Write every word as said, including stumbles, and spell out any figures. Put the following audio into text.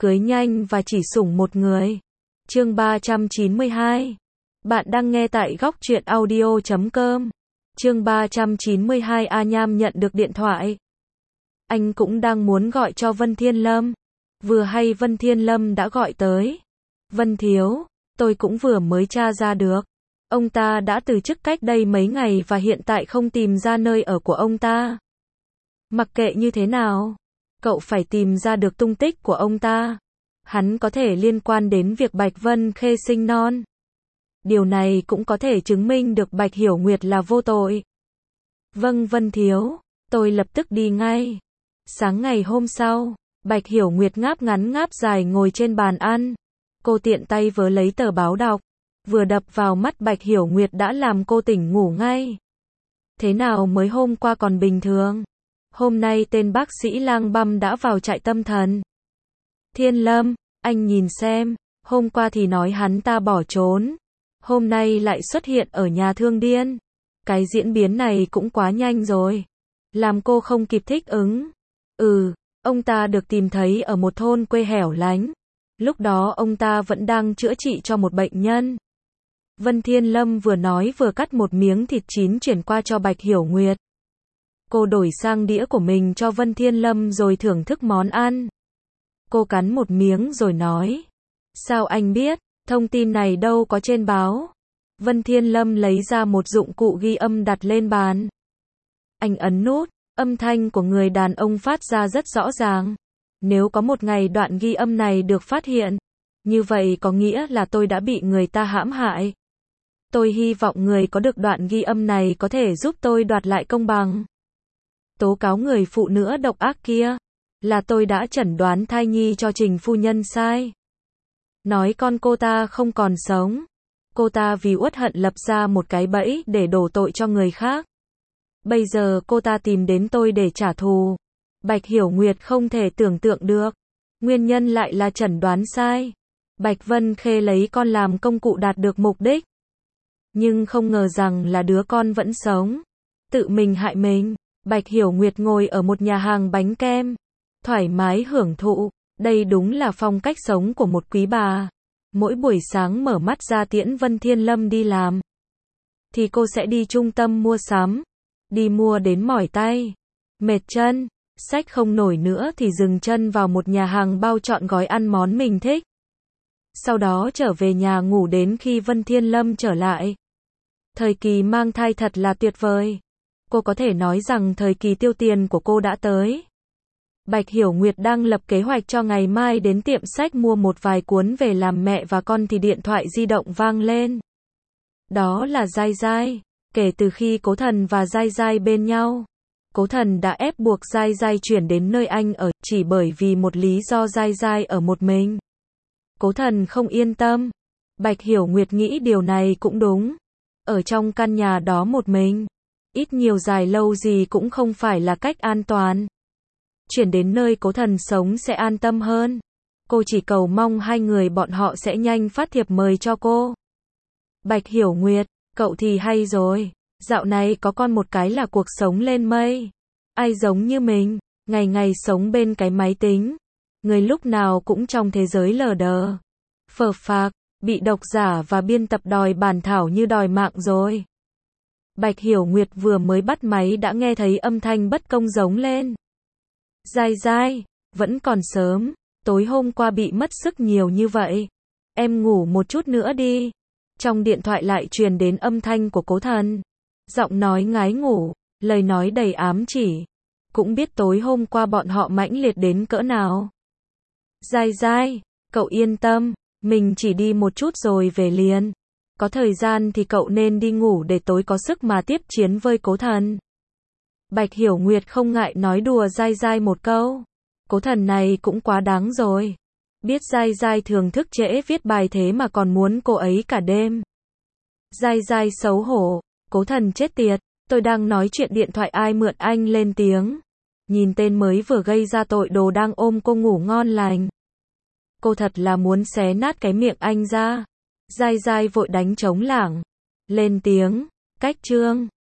cưới nhanh và chỉ sủng một người. Chương ba trăm chín mươi hai. Bạn đang nghe tại góc truyện audio chấm com. Chương ba trăm chín mươi hai. A Nham nhận được điện thoại. Anh cũng đang muốn gọi cho Vân Thiên Lâm. Vừa hay Vân Thiên Lâm đã gọi tới. Vân thiếu, tôi cũng vừa mới tra ra được. Ông ta đã từ chức cách đây mấy ngày và hiện tại không tìm ra nơi ở của ông ta. Mặc kệ như thế nào, cậu phải tìm ra được tung tích của ông ta. Hắn có thể liên quan đến việc Bạch Vân Khê sinh non. Điều này cũng có thể chứng minh được Bạch Hiểu Nguyệt là vô tội. Vâng Vân thiếu, tôi lập tức đi ngay. Sáng ngày hôm sau, Bạch Hiểu Nguyệt ngáp ngắn ngáp dài ngồi trên bàn ăn. Cô tiện tay vớ lấy tờ báo đọc. Vừa đập vào mắt Bạch Hiểu Nguyệt đã làm cô tỉnh ngủ ngay. Thế nào mới hôm qua còn bình thường? Hôm nay tên bác sĩ lang băm đã vào trại tâm thần. Thiên Lâm, anh nhìn xem, hôm qua thì nói hắn ta bỏ trốn. Hôm nay lại xuất hiện ở nhà thương điên. Cái diễn biến này cũng quá nhanh rồi. Làm cô không kịp thích ứng. Ừ, ông ta được tìm thấy ở một thôn quê hẻo lánh. Lúc đó ông ta vẫn đang chữa trị cho một bệnh nhân. Vân Thiên Lâm vừa nói vừa cắt một miếng thịt chín chuyển qua cho Bạch Hiểu Nguyệt. Cô đổi sang đĩa của mình cho Vân Thiên Lâm rồi thưởng thức món ăn. Cô cắn một miếng rồi nói. Sao anh biết, thông tin này đâu có trên báo. Vân Thiên Lâm lấy ra một dụng cụ ghi âm đặt lên bàn. Anh ấn nút, âm thanh của người đàn ông phát ra rất rõ ràng. Nếu có một ngày đoạn ghi âm này được phát hiện, như vậy có nghĩa là tôi đã bị người ta hãm hại. Tôi hy vọng người có được đoạn ghi âm này có thể giúp tôi đoạt lại công bằng. Tố cáo người phụ nữ độc ác kia, là tôi đã chẩn đoán thai nhi cho Trình phu nhân sai. Nói con cô ta không còn sống. Cô ta vì uất hận lập ra một cái bẫy để đổ tội cho người khác. Bây giờ cô ta tìm đến tôi để trả thù. Bạch Hiểu Nguyệt không thể tưởng tượng được. Nguyên nhân lại là chẩn đoán sai. Bạch Vân Khê lấy con làm công cụ đạt được mục đích. Nhưng không ngờ rằng là đứa con vẫn sống. Tự mình hại mình. Bạch Hiểu Nguyệt ngồi ở một nhà hàng bánh kem. Thoải mái hưởng thụ. Đây đúng là phong cách sống của một quý bà. Mỗi buổi sáng mở mắt ra tiễn Vân Thiên Lâm đi làm. Thì cô sẽ đi trung tâm mua sắm. Đi mua đến mỏi tay. Mệt chân. Xách không nổi nữa thì dừng chân vào một nhà hàng bao trọn gói ăn món mình thích. Sau đó trở về nhà ngủ đến khi Vân Thiên Lâm trở lại. Thời kỳ mang thai thật là tuyệt vời. Cô có thể nói rằng thời kỳ tiêu tiền của cô đã tới. Bạch Hiểu Nguyệt đang lập kế hoạch cho ngày mai đến tiệm sách mua một vài cuốn về làm mẹ và con thì điện thoại di động vang lên. Đó là Giai Giai. Kể từ khi Cố Thần và Giai Giai bên nhau, Cố Thần đã ép buộc Giai Giai chuyển đến nơi anh ở, chỉ bởi vì một lý do Giai Giai ở một mình. Cố Thần không yên tâm. Bạch Hiểu Nguyệt nghĩ điều này cũng đúng. Ở trong căn nhà đó một mình, ít nhiều dài lâu gì cũng không phải là cách an toàn. Chuyển đến nơi Cố Thần sống sẽ an tâm hơn. Cô chỉ cầu mong hai người bọn họ sẽ nhanh phát thiệp mời cho cô. Bạch Hiểu Nguyệt, cậu thì hay rồi. Dạo này có con một cái là cuộc sống lên mây. Ai giống như mình, ngày ngày sống bên cái máy tính. Người lúc nào cũng trong thế giới lờ đờ. Phờ phạc, bị độc giả và biên tập đòi bản thảo như đòi mạng rồi. Bạch Hiểu Nguyệt vừa mới bắt máy đã nghe thấy âm thanh bất công giống lên. Giai Giai, vẫn còn sớm, tối hôm qua bị mất sức nhiều như vậy. Em ngủ một chút nữa đi. Trong điện thoại lại truyền đến âm thanh của Cố Thần. Giọng nói ngái ngủ, lời nói đầy ám chỉ. Cũng biết tối hôm qua bọn họ mãnh liệt đến cỡ nào. Giai Giai, cậu yên tâm, mình chỉ đi một chút rồi về liền. Có thời gian thì cậu nên đi ngủ để tối có sức mà tiếp chiến với Cố Thần. Bạch Hiểu Nguyệt không ngại nói đùa Giai Giai một câu. Cố Thần này cũng quá đáng rồi. Biết Giai Giai thường thức trễ viết bài thế mà còn muốn cô ấy cả đêm. Giai Giai xấu hổ. Cố Thần chết tiệt. Tôi đang nói chuyện điện thoại ai mượn anh lên tiếng. Nhìn tên mới vừa gây ra tội đồ đang ôm cô ngủ ngon lành. Cô thật là muốn xé nát cái miệng anh ra. Giai Giai vội đánh trống lảng. Lên tiếng. Cách chương.